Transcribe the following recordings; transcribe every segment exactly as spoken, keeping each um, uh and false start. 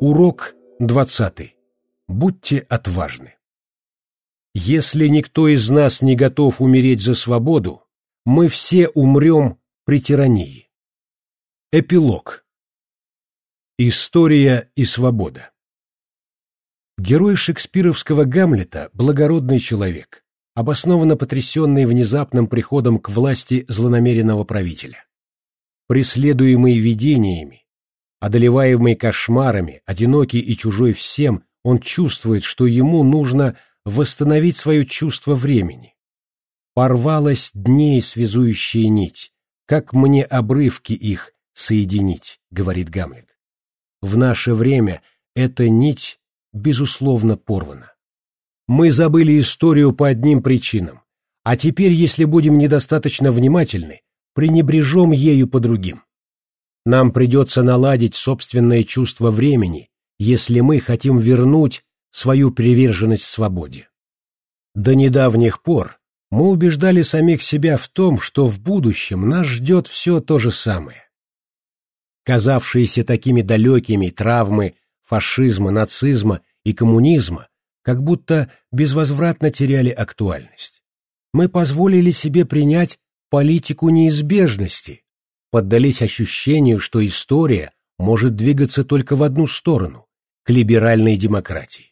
Урок двадцатый. Будьте отважны. Если никто из нас не готов умереть за свободу, мы все умрем при тирании. Эпилог. История и свобода. Герой шекспировского Гамлета – благородный человек, обоснованно потрясенный внезапным приходом к власти злонамеренного правителя. Преследуемый видениями, одолеваемый кошмарами, одинокий и чужой всем, он чувствует, что ему нужно восстановить свое чувство времени. «Порвалась дней связующая нить, как мне обрывки их соединить», — говорит Гамлет. В наше время эта нить, безусловно, порвана. Мы забыли историю по одним причинам, а теперь, если будем недостаточно внимательны, пренебрежем ею по другим. Нам придется наладить собственное чувство времени, если мы хотим вернуть свою приверженность свободе. До недавних пор мы убеждали самих себя в том, что в будущем нас ждет все то же самое. Казавшиеся такими далекими травмы фашизма, нацизма и коммунизма как будто безвозвратно теряли актуальность. Мы позволили себе принять политику неизбежности, поддались ощущению, что история может двигаться только в одну сторону – к либеральной демократии.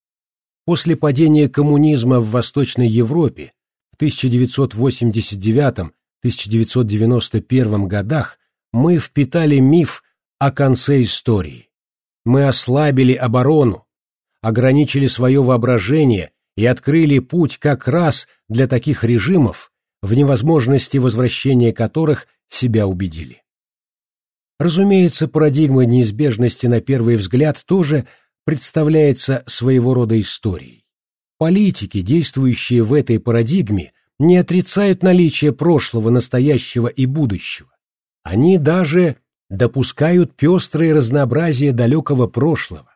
После падения коммунизма в Восточной Европе в тысяча девятьсот восемьдесят девятом — тысяча девятьсот девяносто первом годах мы впитали миф о конце истории. Мы ослабили оборону, ограничили свое воображение и открыли путь как раз для таких режимов, в невозможности возвращения которых себя убедили. Разумеется, парадигма неизбежности на первый взгляд тоже представляется своего рода историей. Политики, действующие в этой парадигме, не отрицают наличие прошлого, настоящего и будущего. Они даже допускают пестрое разнообразие далекого прошлого.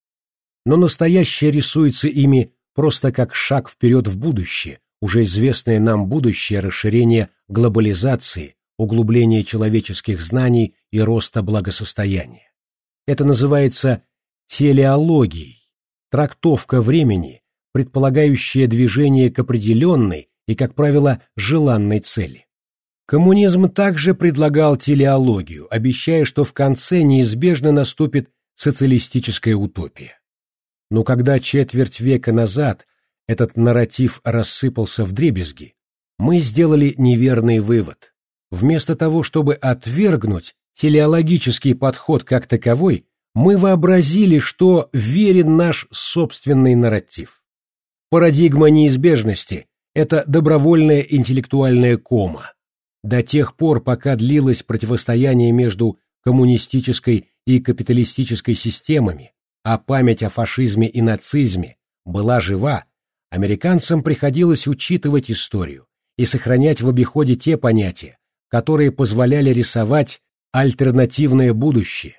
Но настоящее рисуется ими просто как шаг вперед в будущее, уже известное нам будущее расширение глобализации, углубление человеческих знаний и роста благосостояния. Это называется телеологией, трактовка времени, предполагающая движение к определенной и, как правило, желанной цели. Коммунизм также предлагал телеологию, обещая, что в конце неизбежно наступит социалистическая утопия. Но когда четверть века назад этот нарратив рассыпался вдребезги, мы сделали неверный вывод. Вместо того, чтобы отвергнуть телеологический подход как таковой, мы вообразили, что верен наш собственный нарратив. Парадигма неизбежности – это добровольная интеллектуальная кома. До тех пор, пока длилось противостояние между коммунистической и капиталистической системами, а память о фашизме и нацизме была жива, американцам приходилось учитывать историю и сохранять в обиходе те понятия, которые позволяли рисовать альтернативное будущее.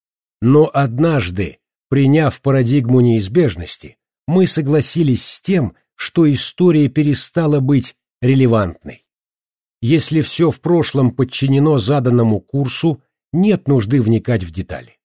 Но однажды, приняв парадигму неизбежности, мы согласились с тем, что история перестала быть релевантной. Если все в прошлом подчинено заданному курсу, нет нужды вникать в детали.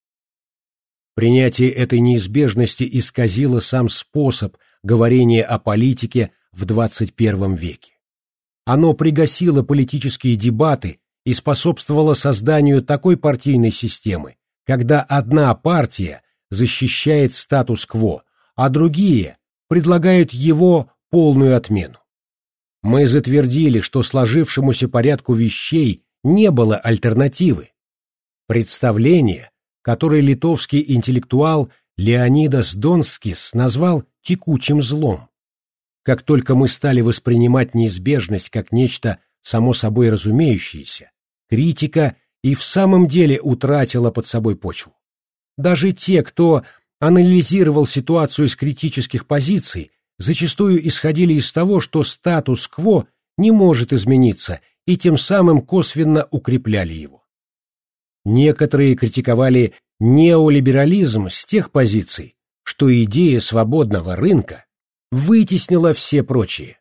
Принятие этой неизбежности исказило сам способ говорения о политике в двадцать первом веке. Оно пригасило политические дебаты и способствовало созданию такой партийной системы, когда одна партия защищает статус-кво, а другие предлагают его полную отмену. Мы затвердили, что сложившемуся порядку вещей не было альтернативы. Представление, которое литовский интеллектуал Леонидас Донскис назвал текучим злом. Как только мы стали воспринимать неизбежность как нечто само собой разумеющееся, критика и в самом деле утратила под собой почву. Даже те, кто анализировал ситуацию с критических позиций, зачастую исходили из того, что статус-кво не может измениться, и тем самым косвенно укрепляли его. Некоторые критиковали неолиберализм с тех позиций, что идея свободного рынка вытеснила все прочие.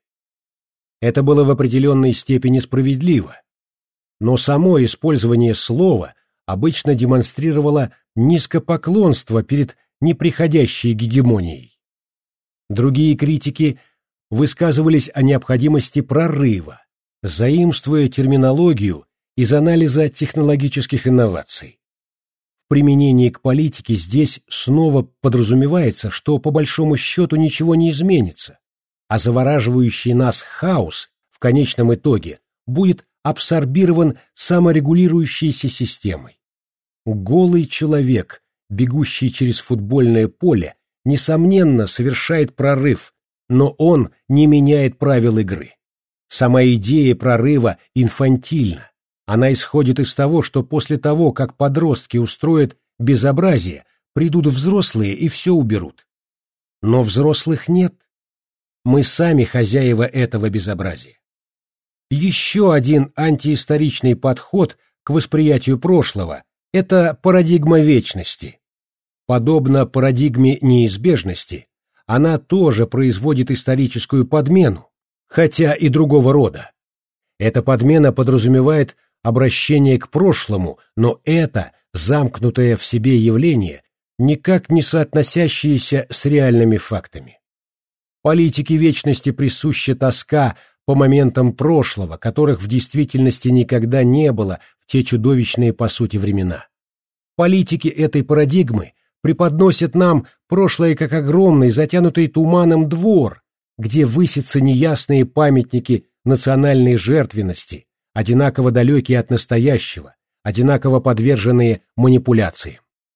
Это было в определенной степени справедливо, но само использование слова обычно демонстрировала низкопоклонство перед неприходящей гегемонией. Другие критики высказывались о необходимости прорыва, заимствуя терминологию из анализа технологических инноваций. В применении к политике здесь снова подразумевается, что по большому счету ничего не изменится, а завораживающий нас хаос в конечном итоге будет абсорбирован саморегулирующейся системой. Голый человек, бегущий через футбольное поле, несомненно совершает прорыв, но он не меняет правил игры. Сама идея прорыва инфантильна. Она исходит из того, что после того, как подростки устроят безобразие, придут взрослые и все уберут. Но взрослых нет. Мы сами хозяева этого безобразия. Еще один антиисторичный подход к восприятию прошлого – это парадигма вечности. Подобно парадигме неизбежности, она тоже производит историческую подмену, хотя и другого рода. Эта подмена подразумевает обращение к прошлому, но это замкнутое в себе явление, никак не соотносящееся с реальными фактами. Политике вечности присуща тоска по моментам прошлого, которых в действительности никогда не было в те чудовищные по сути времена. Политики этой парадигмы преподносят нам прошлое как огромный, затянутый туманом двор, где высятся неясные памятники национальной жертвенности, одинаково далекие от настоящего, одинаково подверженные манипуляциям.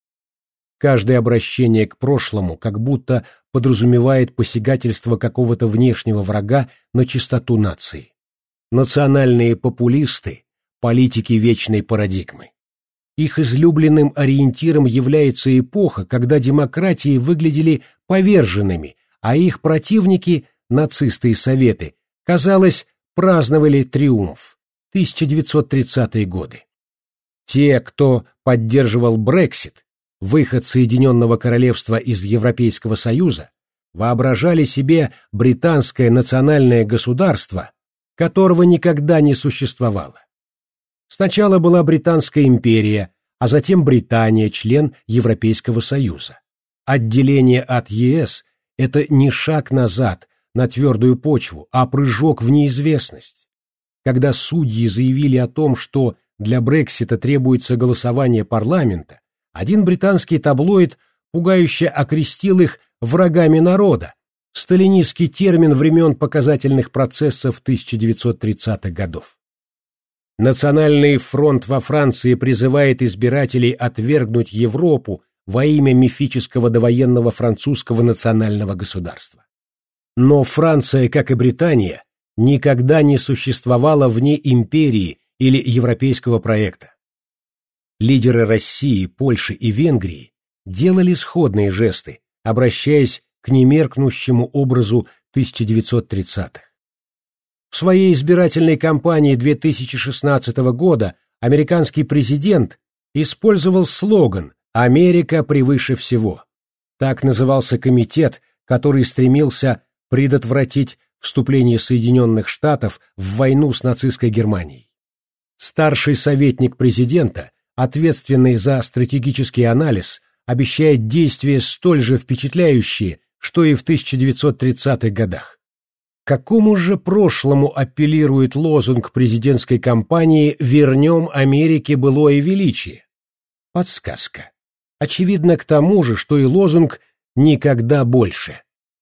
Каждое обращение к прошлому как будто подразумевает посягательство какого-то внешнего врага на чистоту нации. Национальные популисты – политики вечной парадигмы. Их излюбленным ориентиром является эпоха, когда демократии выглядели поверженными, а их противники, нацисты и советы, казалось, праздновали триумф. тысяча девятьсот тридцатые годы. Те, кто поддерживал Брексит, выход Соединенного Королевства из Европейского Союза, воображали себе британское национальное государство, которого никогда не существовало. Сначала была Британская империя, а затем Британия, член Европейского Союза. Отделение от ЕС – это не шаг назад на твердую почву, а прыжок в неизвестность. Когда судьи заявили о том, что для Брексита требуется голосование парламента, один британский таблоид пугающе окрестил их врагами народа, сталинистский термин времен показательных процессов тысяча девятьсот тридцатых годов. Национальный фронт во Франции призывает избирателей отвергнуть Европу во имя мифического довоенного французского национального государства. Но Франция, как и Британия, никогда не существовала вне империи или европейского проекта. Лидеры России, Польши и Венгрии делали сходные жесты, обращаясь к немеркнущему образу тысяча девятьсот тридцатых. В своей избирательной кампании две тысячи шестнадцатого года американский президент использовал слоган «Америка превыше всего». Так назывался комитет, который стремился предотвратить вступление Соединенных Штатов в войну с нацистской Германией. Старший советник президента, ответственный за стратегический анализ, обещает действия столь же впечатляющие, что и в тысяча девятьсот тридцатых годах. К какому же прошлому апеллирует лозунг президентской кампании «Вернем Америке былое величие»? Подсказка. Очевидно, к тому же, что и лозунг «Никогда больше».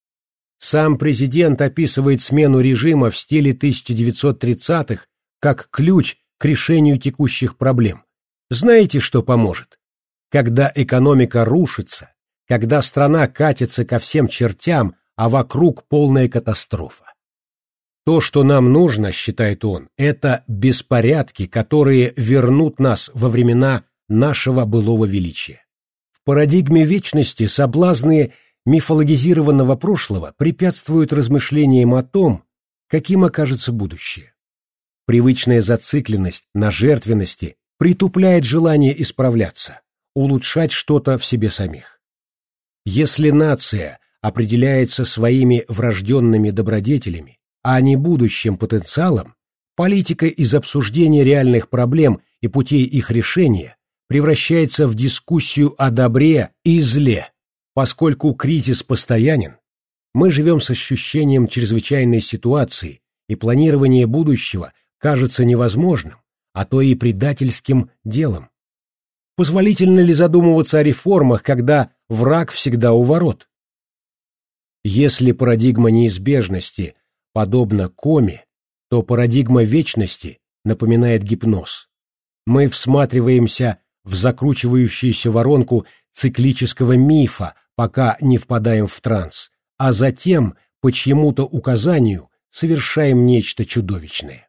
Сам президент описывает смену режима в стиле тысяча девятьсот тридцатых как ключ к решению текущих проблем. Знаете, что поможет? Когда экономика рушится, когда страна катится ко всем чертям, а вокруг полная катастрофа. То, что нам нужно, считает он, это беспорядки, которые вернут нас во времена нашего былого величия. В парадигме вечности соблазны мифологизированного прошлого препятствуют размышлениям о том, каким окажется будущее. Привычная зацикленность на жертвенности притупляет желание исправляться, улучшать что-то в себе самих. Если нация определяется своими врожденными добродетелями, а не будущим потенциалом, политика из обсуждения реальных проблем и путей их решения превращается в дискуссию о добре и зле. Поскольку кризис постоянен, мы живем с ощущением чрезвычайной ситуации, и планирование будущего кажется невозможным, а то и предательским делом. Позволительно ли задумываться о реформах, когда враг всегда у ворот? Если парадигма неизбежности подобна коме, то парадигма вечности напоминает гипноз. Мы всматриваемся в закручивающуюся воронку циклического мифа, пока не впадаем в транс, а затем, по чьему-то указанию, совершаем нечто чудовищное.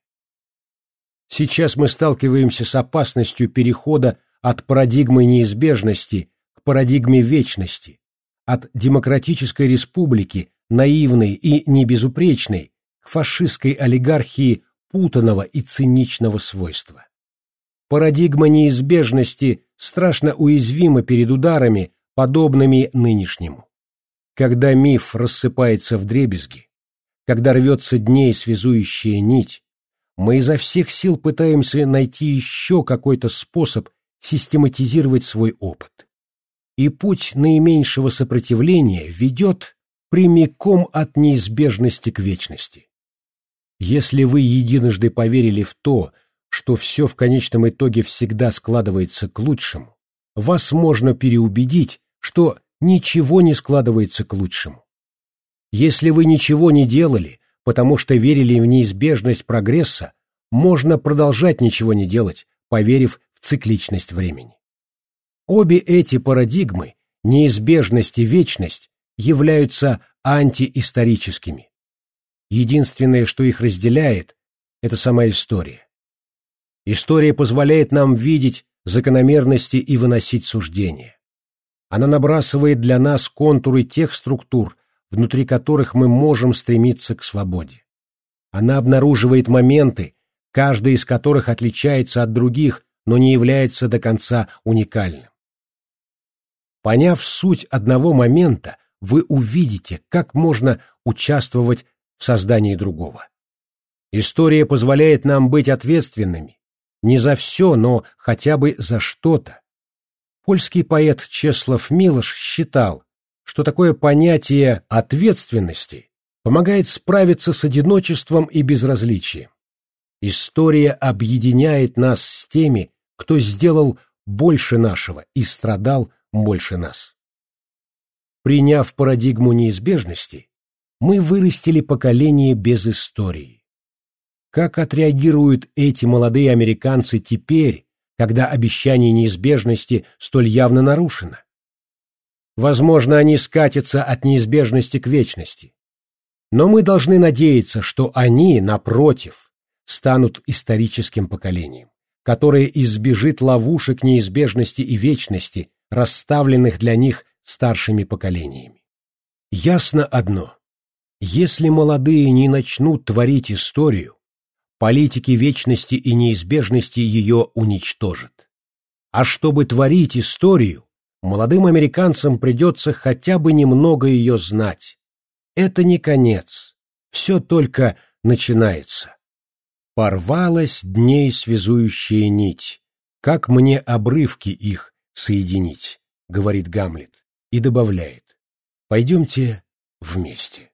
Сейчас мы сталкиваемся с опасностью перехода от парадигмы неизбежности к парадигме вечности, от демократической республики, наивной и небезупречной, к фашистской олигархии путанного и циничного свойства. Парадигма неизбежности страшно уязвима перед ударами, подобными нынешнему. Когда миф рассыпается вдребезги, когда рвется дней связующая нить, мы изо всех сил пытаемся найти еще какой-то способ систематизировать свой опыт. И путь наименьшего сопротивления ведет прямиком от неизбежности к вечности. Если вы единожды поверили в то, что все в конечном итоге всегда складывается к лучшему, вас можно переубедить, что ничего не складывается к лучшему. Если вы ничего не делали, потому что верили в неизбежность прогресса, можно продолжать ничего не делать, поверив в цикличность времени. Обе эти парадигмы, неизбежность и вечность, являются антиисторическими. Единственное, что их разделяет, это сама история. История позволяет нам видеть закономерности и выносить суждения. Она набрасывает для нас контуры тех структур, внутри которых мы можем стремиться к свободе. Она обнаруживает моменты, каждый из которых отличается от других, но не является до конца уникальным. Поняв суть одного момента, вы увидите, как можно участвовать в создании другого. История позволяет нам быть ответственными, не за все, но хотя бы за что-то. Польский поэт Чеслав Милош считал, что такое понятие ответственности помогает справиться с одиночеством и безразличием. История объединяет нас с теми, кто сделал больше нашего и страдал больше нас. Приняв парадигму неизбежности, мы вырастили поколение без истории. Как отреагируют эти молодые американцы теперь, когда обещание неизбежности столь явно нарушено? Возможно, они скатятся от неизбежности к вечности. Но мы должны надеяться, что они, напротив, станут историческим поколением, которое избежит ловушек неизбежности и вечности, расставленных для них старшими поколениями. Ясно одно: если молодые не начнут творить историю, политики вечности и неизбежности ее уничтожат. А чтобы творить историю, молодым американцам придется хотя бы немного ее знать. Это не конец, все только начинается. Порвалась дней связующая нить, как мне обрывки их соединить, говорит Гамлет, и добавляет: пойдемте вместе.